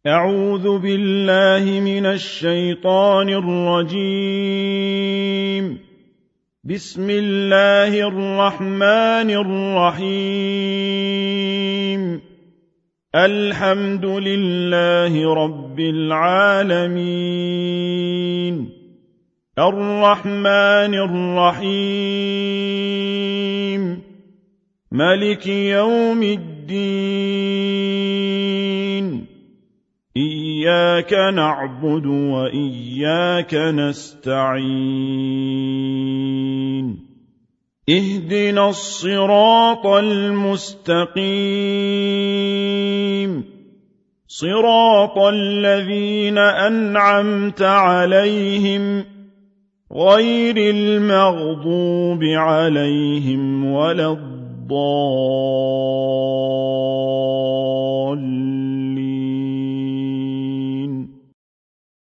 أعوذ بالله من الشيطان الرجيم. بسم الله الرحمن الرحيم. الحمد لله رب العالمين، الرحمن الرحيم، ملك يوم الدين. إياك نعبد وإياك نستعين. اهدنا الصراط المستقيم، صراط الذين أنعمت عليهم غير المغضوب عليهم ولا الضالين.